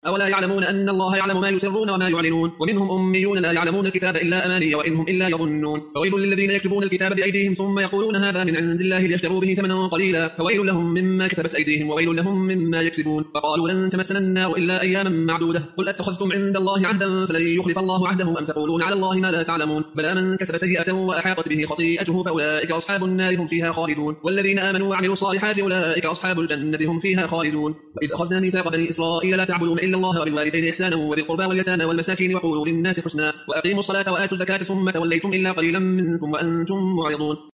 أولا يعلمون أن الله يعلم ما يسرون وما يعلنون ومنهم أميون لا يعلمون الكتاب إلا أماني وإنهم إلا يظنون فويل للذين يكتبون الكتاب بأيديهم ثم يقولون هذا من عند الله ليشتروا به ثمنا قليلا فويل لهم مما كتبت أيديهم وويل لهم مما يكسبون فقالوا لن تمسنا النار إلا أياما معدودة قل أتخذتم عند الله عهدا فلن يخلف الله عهده أم تقولون على الله ما لا تعلمون بلى من كسب سيئة وأحاطت به خطيئته فأولئك أصحاب النار هم فيها خالدون والذين آمنوا وعملوا الصالحات أولئك أصحاب الجنة هم فيها خالدون وإذ أخذنا ميثاق بني إسرائيل لا تعبدون إلا الله وبالوالدين إحسانا وذي القربى واليتامى والمساكين وقولوا للناس حسنا وأقيموا الصلاة وآتوا الزكاة ثم توليتم إلا قليلا منكم وأنتم معرضون